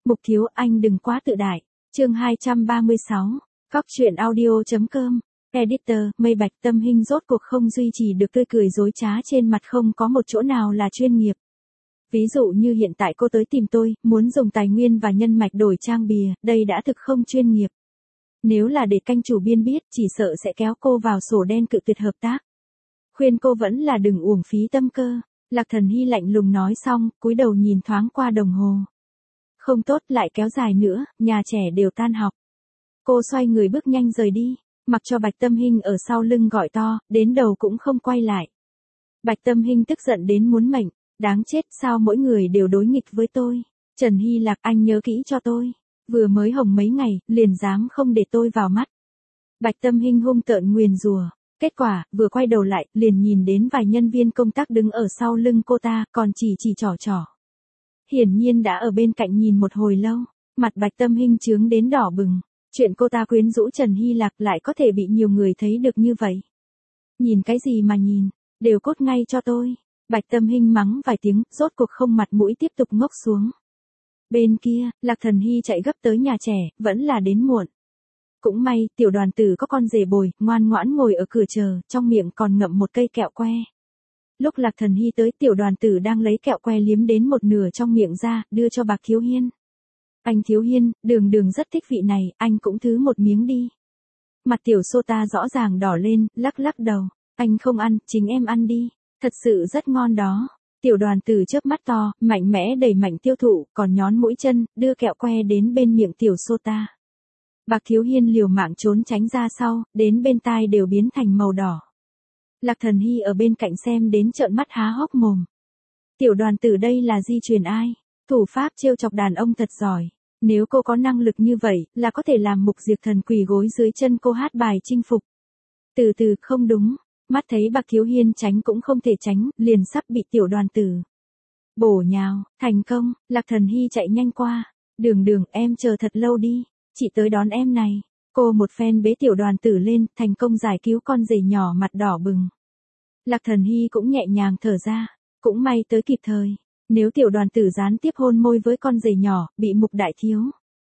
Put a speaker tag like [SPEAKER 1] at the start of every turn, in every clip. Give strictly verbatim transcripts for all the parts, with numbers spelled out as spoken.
[SPEAKER 1] Mục Thiếu, anh đừng quá tự đại. Chương hai trăm ba mươi sáu. Cóc truyện audio chấm com. Editor, Mây Bạch. Tâm Hinh rốt cuộc không duy trì được tươi cười dối trá trên mặt, không có một chỗ nào là chuyên nghiệp. Ví dụ như hiện tại cô tới tìm tôi, muốn dùng tài nguyên và nhân mạch đổi trang bìa, đây đã thực không chuyên nghiệp. Nếu là để kênh chủ biên biết, chỉ sợ sẽ kéo cô vào sổ đen cự tuyệt hợp tác. Khuyên cô vẫn là đừng uổng phí tâm cơ. Lạc Thần Hy lạnh lùng nói xong, cúi đầu nhìn thoáng qua đồng hồ. Không tốt, lại kéo dài nữa, nhà trẻ đều tan học. Cô xoay người bước nhanh rời đi, mặc cho Bạch Tâm Hinh ở sau lưng gọi to, đến đầu cũng không quay lại. Bạch Tâm Hinh tức giận đến muốn mệnh, đáng chết, sao mỗi người đều đối nghịch với tôi. Trần Hy Lạc, anh nhớ kỹ cho tôi. Vừa mới hồng mấy ngày, liền dám không để tôi vào mắt. Bạch Tâm Hinh hung tợn nguyền rủa. Kết quả, vừa quay đầu lại, liền nhìn đến vài nhân viên công tác đứng ở sau lưng cô ta, còn chỉ chỉ trỏ trỏ. Hiển nhiên đã ở bên cạnh nhìn một hồi lâu, mặt Bạch Tâm Hinh chướng đến đỏ bừng. Chuyện cô ta quyến rũ Trần Hy Lạc lại có thể bị nhiều người thấy được như vậy. Nhìn cái gì mà nhìn, đều cốt ngay cho tôi. Bạch Tâm Hinh mắng vài tiếng, rốt cuộc không mặt mũi tiếp tục ngốc xuống. Bên kia, Lạc Thần Hy chạy gấp tới nhà trẻ, vẫn là đến muộn. Cũng may, tiểu đoàn tử có con rể bồi, ngoan ngoãn ngồi ở cửa chờ, trong miệng còn ngậm một cây kẹo que. Lúc Lạc Thần Hy tới, tiểu đoàn tử đang lấy kẹo que liếm đến một nửa trong miệng ra, đưa cho Bạc Thiếu Hiên. Anh Thiếu Hiên, Đường Đường rất thích vị này, anh cũng thứ một miếng đi. Mặt tiểu sô ta rõ ràng đỏ lên, lắc lắc đầu. Anh không ăn, chính em ăn đi. Thật sự rất ngon đó. Tiểu đoàn tử chớp mắt to, mạnh mẽ đẩy mạnh tiêu thụ, còn nhón mũi chân, đưa kẹo que đến bên miệng tiểu sô ta. Bạc Thiếu Hiên liều mạng trốn tránh ra sau, đến bên tai đều biến thành màu đỏ. Lạc Thần Hy ở bên cạnh xem đến trợn mắt há hốc mồm. Tiểu đoàn tử đây là di truyền ai? Thủ pháp trêu chọc đàn ông thật giỏi. Nếu cô có năng lực như vậy, là có thể làm Mục Diệp Thần quỳ gối dưới chân cô hát bài chinh phục. Từ từ, không đúng. Mắt thấy Bạc Thiếu Hiên tránh cũng không thể tránh, liền sắp bị tiểu đoàn tử bổ nhào. Thành công, Lạc Thần Hy chạy nhanh qua. Đường Đường, em chờ thật lâu đi. Chị tới đón em này. Cô một phen bế tiểu đoàn tử lên, thành công giải cứu con rể nhỏ mặt đỏ bừng. Lạc Thần Hy cũng nhẹ nhàng thở ra. Cũng may tới kịp thời. Nếu tiểu đoàn tử gián tiếp hôn môi với con rể nhỏ, bị Mục đại thiếu,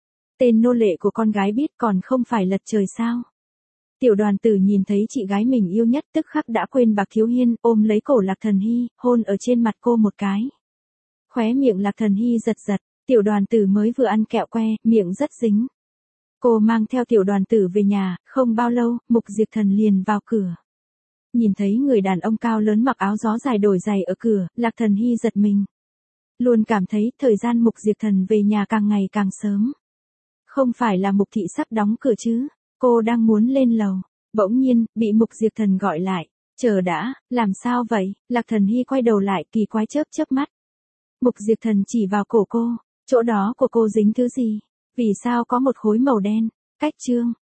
[SPEAKER 1] tên nô lệ của con gái biết, còn không phải lật trời sao. Tiểu đoàn tử nhìn thấy chị gái mình yêu nhất, tức khắc đã quên Bạc Thiếu Hiên, ôm lấy cổ Lạc Thần Hy, hôn ở trên mặt cô một cái. Khóe miệng Lạc Thần Hy giật giật, tiểu đoàn tử mới vừa ăn kẹo que, miệng rất dính. Cô mang theo tiểu đoàn tử về nhà, không bao lâu, Mục Diệp Thần liền vào cửa. Nhìn thấy người đàn ông cao lớn mặc áo gió dài đổi giày ở cửa, Lạc Thần Hy giật mình. Luôn cảm thấy thời gian Mục Diệp Thần về nhà càng ngày càng sớm. Không phải là Mục thị sắp đóng cửa chứ? Cô đang muốn lên lầu, bỗng nhiên, bị Mục Diệp Thần gọi lại. Chờ đã, làm sao vậy? Lạc Thần Hy quay đầu lại, kỳ quái chớp chớp mắt. Mục Diệp Thần chỉ vào cổ cô, chỗ đó của cô dính thứ gì? Vì sao có một khối màu đen? Cách chương.